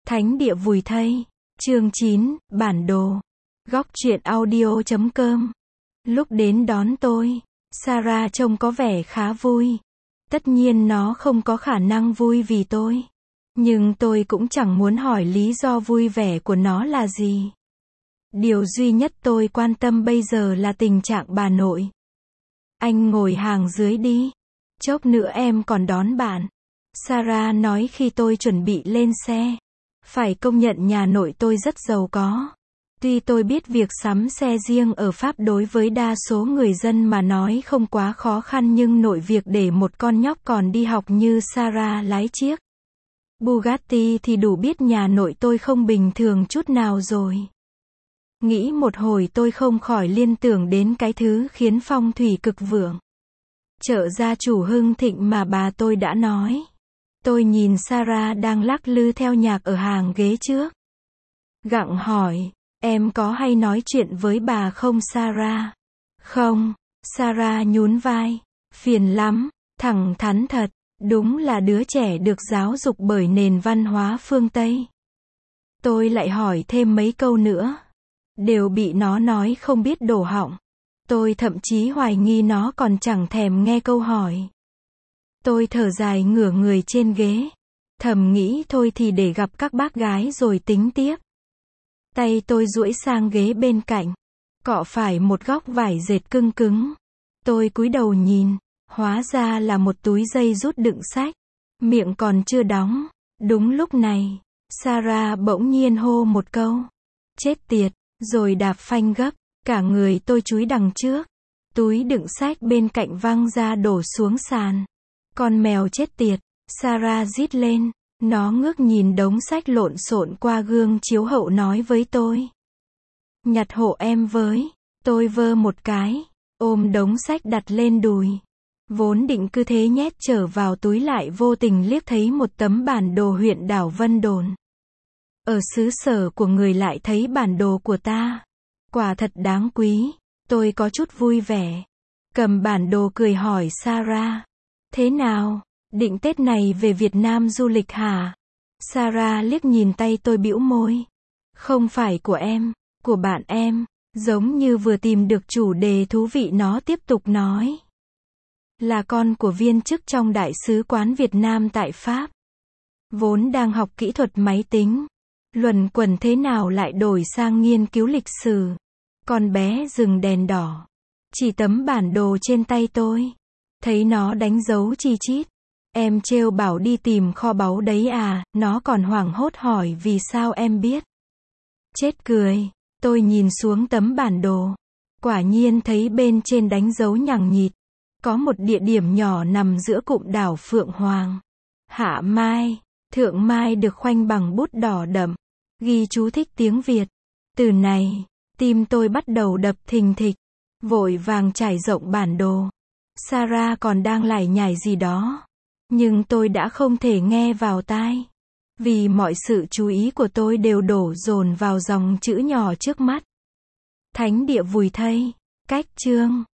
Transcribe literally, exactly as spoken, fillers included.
Thánh địa vùi thây. Chương chín, bản đồ. Góc truyện audio chấm com. Lúc đến đón tôi, Sarah trông có vẻ khá vui. Tất nhiên nó không có khả năng vui vì tôi. Nhưng tôi cũng chẳng muốn hỏi lý do vui vẻ của nó là gì. Điều duy nhất tôi quan tâm bây giờ là tình trạng bà nội. Anh ngồi hàng dưới đi. Chốc nữa em còn đón bạn. Sarah nói khi tôi chuẩn bị lên xe. Phải công nhận nhà nội tôi rất giàu có. Tuy tôi biết việc sắm xe riêng ở Pháp đối với đa số người dân mà nói không quá khó khăn, nhưng nội việc để một con nhóc còn đi học như Sarah lái chiếc Bugatti thì đủ biết nhà nội tôi không bình thường chút nào rồi. Nghĩ một hồi tôi không khỏi liên tưởng đến cái thứ khiến phong thủy cực vượng. Chợ gia chủ hưng thịnh mà bà tôi đã nói. Tôi nhìn Sarah đang lắc lư theo nhạc ở hàng ghế trước. Gặng hỏi, em có hay nói chuyện với bà không Sarah? Không, Sarah nhún vai. Phiền lắm, thẳng thắn thật, đúng là đứa trẻ được giáo dục bởi nền văn hóa phương Tây. Tôi lại hỏi thêm mấy câu nữa. Đều bị nó nói không biết đổ họng. Tôi thậm chí hoài nghi nó còn chẳng thèm nghe câu hỏi. Tôi thở dài ngửa người trên ghế. Thầm nghĩ thôi thì để gặp các bác gái rồi tính tiếp. Tay tôi duỗi sang ghế bên cạnh. Cọ phải một góc vải dệt cưng cứng. Tôi cúi đầu nhìn. Hóa ra là một túi dây rút đựng sách. Miệng còn chưa đóng. Đúng lúc này, Sarah bỗng nhiên hô một câu. Chết tiệt, rồi đạp phanh gấp. Cả người tôi chúi đằng trước. Túi đựng sách bên cạnh văng ra đổ xuống sàn. Con mèo chết tiệt, Sarah rít lên. Nó ngước nhìn đống sách lộn xộn qua gương chiếu hậu nói với tôi. Nhặt hộ em với. Tôi vơ một cái, ôm đống sách đặt lên đùi. Vốn định cứ thế nhét trở vào túi, lại vô tình liếc thấy một tấm bản đồ huyện đảo Vân Đồn. Ở xứ sở của người lại thấy bản đồ của ta. Quả thật đáng quý. Tôi có chút vui vẻ. Cầm bản đồ cười hỏi Sarah. Thế nào? Định Tết này về Việt Nam du lịch hả? Sarah liếc nhìn tay tôi bĩu môi. Không phải của em, của bạn em. Giống như vừa tìm được chủ đề thú vị, nó tiếp tục nói. Là con của viên chức trong Đại sứ quán Việt Nam tại Pháp. Vốn đang học kỹ thuật máy tính. Luẩn quẩn thế nào lại đổi sang nghiên cứu lịch sử. Con bé dừng đèn đỏ. Chỉ tấm bản đồ trên tay tôi. Thấy nó đánh dấu chi chít. Em trêu bảo đi tìm kho báu đấy à, nó còn hoảng hốt hỏi vì sao em biết. Chết cười, tôi nhìn xuống tấm bản đồ. Quả nhiên thấy bên trên đánh dấu nhằng nhịt. Có một địa điểm nhỏ nằm giữa cụm đảo Phượng Hoàng. Hạ Mai, Thượng Mai được khoanh bằng bút đỏ đậm. Ghi chú thích tiếng Việt. Từ này, tim tôi bắt đầu đập thình thịch. Vội vàng trải rộng bản đồ. Sarah còn đang lải nhải gì đó. Nhưng tôi đã không thể nghe vào tai. Vì mọi sự chú ý của tôi đều đổ dồn vào dòng chữ nhỏ trước mắt. Thánh địa vùi thây. Cách chương.